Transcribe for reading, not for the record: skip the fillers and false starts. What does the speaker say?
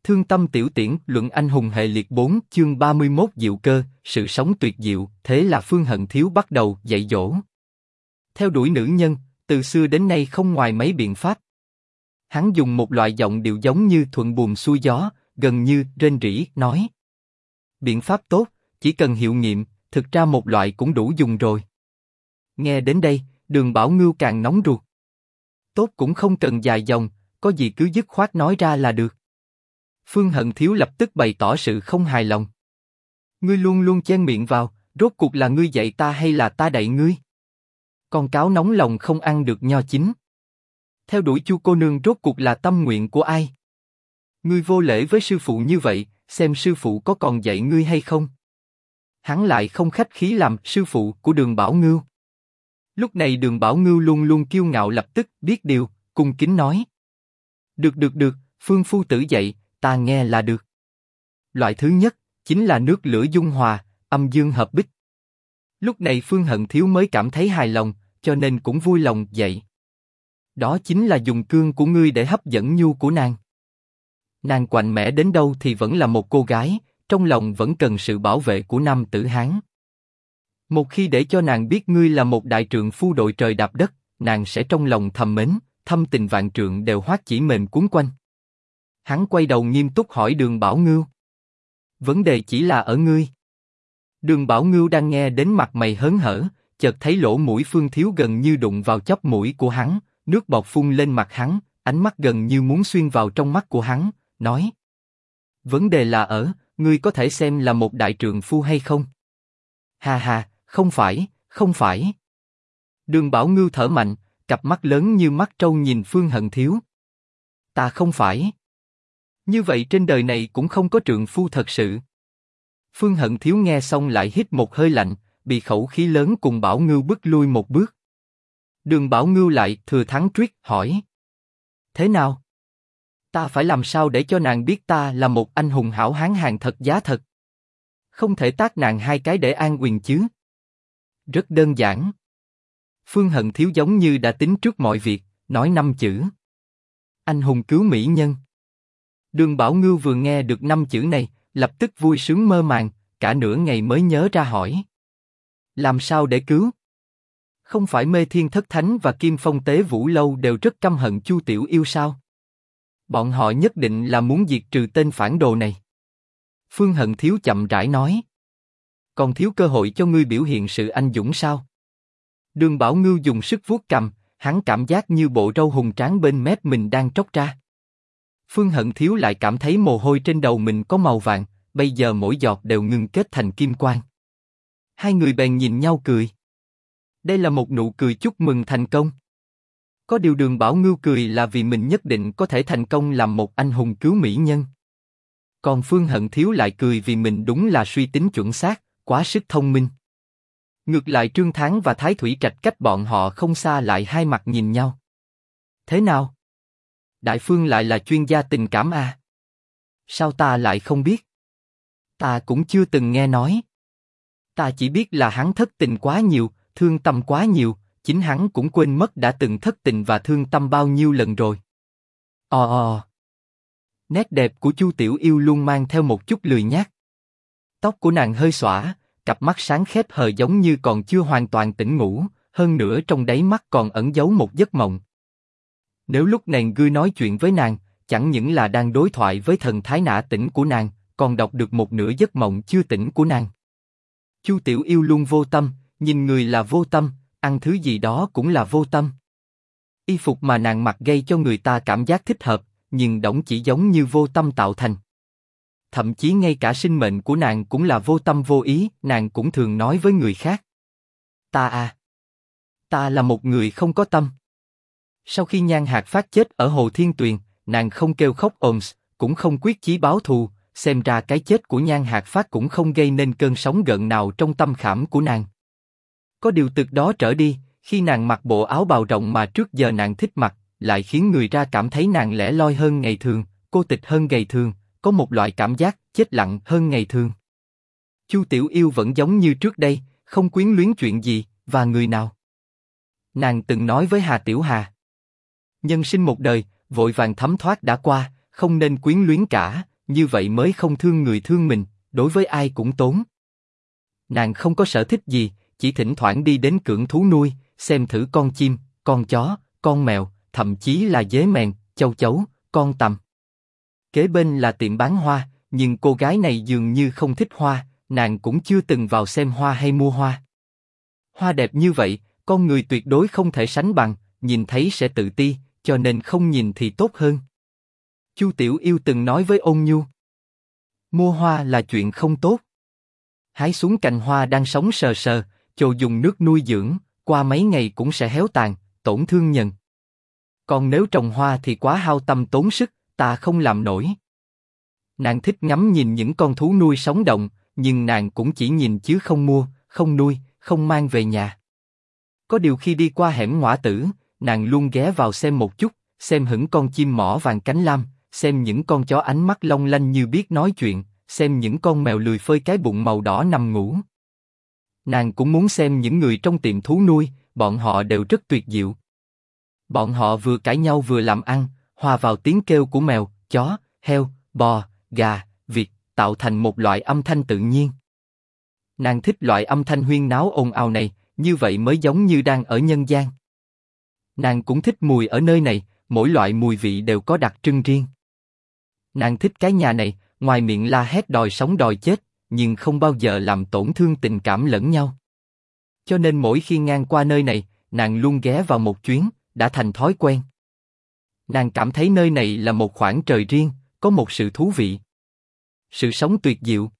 Thương tâm tiểu tiễn, luận anh hùng hệ liệt 4, chương 31 diệu cơ, sự sống tuyệt diệu, thế là Phương Hận Thiếu bắt đầu dạy dỗ. Theo đuổi nữ nhân, từ xưa đến nay không ngoài mấy biện pháp. Hắn dùng một loại giọng điệu giống như thuận buồm xuôi gió, gần như rên rỉ, nói. Biện pháp tốt, chỉ cần hiệu nghiệm, thực ra một loại cũng đủ dùng rồi. Nghe đến đây, Đường Bảo Ngưu càng nóng ruột. Tốt cũng không cần dài dòng, có gì cứ dứt khoát nói ra là được. Phương Hận Thiếu lập tức bày tỏ sự không hài lòng. Ngươi luôn luôn chen miệng vào, rốt cuộc là ngươi dạy ta hay là ta dạy ngươi? Con cáo nóng lòng không ăn được nho chín. Theo đuổi Chu cô nương rốt cuộc là tâm nguyện của ai? Ngươi vô lễ với sư phụ như vậy, xem sư phụ có còn dạy ngươi hay không? Hắn lại không khách khí làm sư phụ của Đường Bảo Ngưu. Lúc này Đường Bảo Ngưu luôn luôn kiêu ngạo lập tức biết điều, cung kính nói. Được, Phương phu tử dạy, ta nghe là được. Loại thứ nhất, chính là nước lửa dung hòa, âm dương hợp bích. Lúc này Phương Hận Thiếu mới cảm thấy hài lòng, cho nên cũng vui lòng dạy. Đó chính là dùng cương của ngươi để hấp dẫn nhu của nàng. Nàng quạnh mẽ đến đâu thì vẫn là một cô gái, trong lòng vẫn cần sự bảo vệ của nam tử Hán. Một khi để cho nàng biết ngươi là một đại trượng phu đội trời đạp đất, nàng sẽ trong lòng thầm mến, thâm tình vạn trượng đều hóa chỉ mềm cuốn quanh. Hắn quay đầu nghiêm túc hỏi Đường Bảo Ngưu. Vấn đề chỉ là ở ngươi. Đường Bảo Ngưu đang nghe đến mặt mày hớn hở, chợt thấy lỗ mũi Phương Thiếu gần như đụng vào chóp mũi của hắn, nước bọt phun lên mặt hắn, ánh mắt gần như muốn xuyên vào trong mắt của hắn, nói. Vấn đề là ở, ngươi có thể xem là một đại trượng phu hay không? Ha, không phải. Đường Bảo Ngưu thở mạnh, cặp mắt lớn như mắt trâu nhìn Phương Hận Thiếu. Ta không phải. Như vậy trên đời này cũng không có trượng phu thật sự. Phương Hận Thiếu nghe xong lại hít một hơi lạnh, bị khẩu khí lớn cùng Bảo Ngưu bức lui một bước. Đường Bảo Ngưu lại thừa thắng truýt hỏi. Thế nào? Ta phải làm sao để cho nàng biết ta là một anh hùng hảo hán hàng thật giá thật? Không thể tát nàng hai cái để an quyền chứ? Rất đơn giản. Phương Hận Thiếu giống như đã tính trước mọi việc, nói 5 chữ. Anh hùng cứu mỹ nhân. Đường Bảo Ngưu vừa nghe được 5 chữ này, lập tức vui sướng mơ màng, cả nửa ngày mới nhớ ra hỏi. Làm sao để cứu? Không phải Mê Thiên Thất Thánh và Kim Phong Tế Vũ Lâu đều rất căm hận Chu Tiểu Yêu sao? Bọn họ nhất định là muốn diệt trừ tên phản đồ này. Phương Hận Thiếu chậm rãi nói. Còn thiếu cơ hội cho ngươi biểu hiện sự anh dũng sao? Đường Bảo Ngưu dùng sức vuốt cằm, hắn cảm giác như bộ râu hùng tráng bên mép mình đang tróc ra. Phương Hận Thiếu lại cảm thấy mồ hôi trên đầu mình có màu vàng, bây giờ mỗi giọt đều ngưng kết thành kim quang. Hai người bèn nhìn nhau cười. Đây là một nụ cười chúc mừng thành công. Có điều Đường Bảo Ngưu cười là vì mình nhất định có thể thành công làm một anh hùng cứu mỹ nhân. Còn Phương Hận Thiếu lại cười vì mình đúng là suy tính chuẩn xác, quá sức thông minh. Ngược lại Trương Thắng và Thái Thủy Trạch cách bọn họ không xa lại hai mặt nhìn nhau. Thế nào? Đại Phương lại là chuyên gia tình cảm à? Sao ta lại không biết? Ta cũng chưa từng nghe nói. Ta chỉ biết là hắn thất tình quá nhiều, thương tâm quá nhiều, chính hắn cũng quên mất đã từng thất tình và thương tâm bao nhiêu lần rồi. Nét đẹp của Chu Tiểu Yêu luôn mang theo một chút lười nhác. Tóc của nàng hơi xõa, cặp mắt sáng khép hờ giống như còn chưa hoàn toàn tỉnh ngủ, hơn nữa trong đáy mắt còn ẩn giấu một giấc mộng. Nếu lúc này ngươi nói chuyện với nàng, chẳng những là đang đối thoại với thần thái nã tỉnh của nàng, còn đọc được một nửa giấc mộng chưa tỉnh của nàng. Chu Tiểu Yêu luôn vô tâm, nhìn người là vô tâm, ăn thứ gì đó cũng là vô tâm. Y phục mà nàng mặc gây cho người ta cảm giác thích hợp, nhưng đổng chỉ giống như vô tâm tạo thành. Thậm chí ngay cả sinh mệnh của nàng cũng là vô tâm vô ý, nàng cũng thường nói với người khác. Ta là một người không có tâm. Sau khi Nhan Hạc Phát chết ở Hồ Thiên Tuyền, nàng không kêu khóc ồm, cũng không quyết chí báo thù, xem ra cái chết của Nhan Hạc Phát cũng không gây nên cơn sóng gợn nào trong tâm khảm của nàng. Có điều từ đó trở đi, khi nàng mặc bộ áo bào rộng mà trước giờ nàng thích mặc, lại khiến người ra cảm thấy nàng lẻ loi hơn ngày thường, cô tịch hơn ngày thường, có một loại cảm giác chết lặng hơn ngày thường. Chu Tiểu Yêu vẫn giống như trước đây, không quyến luyến chuyện gì và người nào. Nàng từng nói với Hà Tiểu Hà, nhân sinh một đời, vội vàng thấm thoát đã qua, không nên quyến luyến cả, như vậy mới không thương người thương mình, đối với ai cũng tốn. Nàng không có sở thích gì, chỉ thỉnh thoảng đi đến cưỡng thú nuôi, xem thử con chim, con chó, con mèo, thậm chí là dế mèn, châu chấu, con tằm. Kế bên là tiệm bán hoa, nhưng cô gái này dường như không thích hoa, nàng cũng chưa từng vào xem hoa hay mua hoa. Hoa đẹp như vậy, con người tuyệt đối không thể sánh bằng, nhìn thấy sẽ tự ti, cho nên không nhìn thì tốt hơn. Chu Tiểu Yêu từng nói với Ôn Nhu, mua hoa là chuyện không tốt. Hái xuống cành hoa đang sống sờ sờ, chồ dùng nước nuôi dưỡng, qua mấy ngày cũng sẽ héo tàn, tổn thương nhân. Còn nếu trồng hoa thì quá hao tâm tốn sức, ta không làm nổi. Nàng thích ngắm nhìn những con thú nuôi sống động, nhưng nàng cũng chỉ nhìn chứ không mua, không nuôi, không mang về nhà. Có điều khi đi qua hẻm Ngõa Tử, nàng luôn ghé vào xem một chút, xem hững con chim mỏ vàng cánh lam, xem những con chó ánh mắt long lanh như biết nói chuyện, xem những con mèo lười phơi cái bụng màu đỏ nằm ngủ. Nàng cũng muốn xem những người trong tiệm thú nuôi, bọn họ đều rất tuyệt diệu. Bọn họ vừa cãi nhau vừa làm ăn, hòa vào tiếng kêu của mèo, chó, heo, bò, gà, vịt, tạo thành một loại âm thanh tự nhiên. Nàng thích loại âm thanh huyên náo ồn ào này, như vậy mới giống như đang ở nhân gian. Nàng cũng thích mùi ở nơi này, mỗi loại mùi vị đều có đặc trưng riêng. Nàng thích cái nhà này, ngoài miệng la hét đòi sống đòi chết, nhưng không bao giờ làm tổn thương tình cảm lẫn nhau. Cho nên mỗi khi ngang qua nơi này, nàng luôn ghé vào một chuyến, đã thành thói quen. Nàng cảm thấy nơi này là một khoảng trời riêng, có một sự thú vị. Sự sống tuyệt diệu,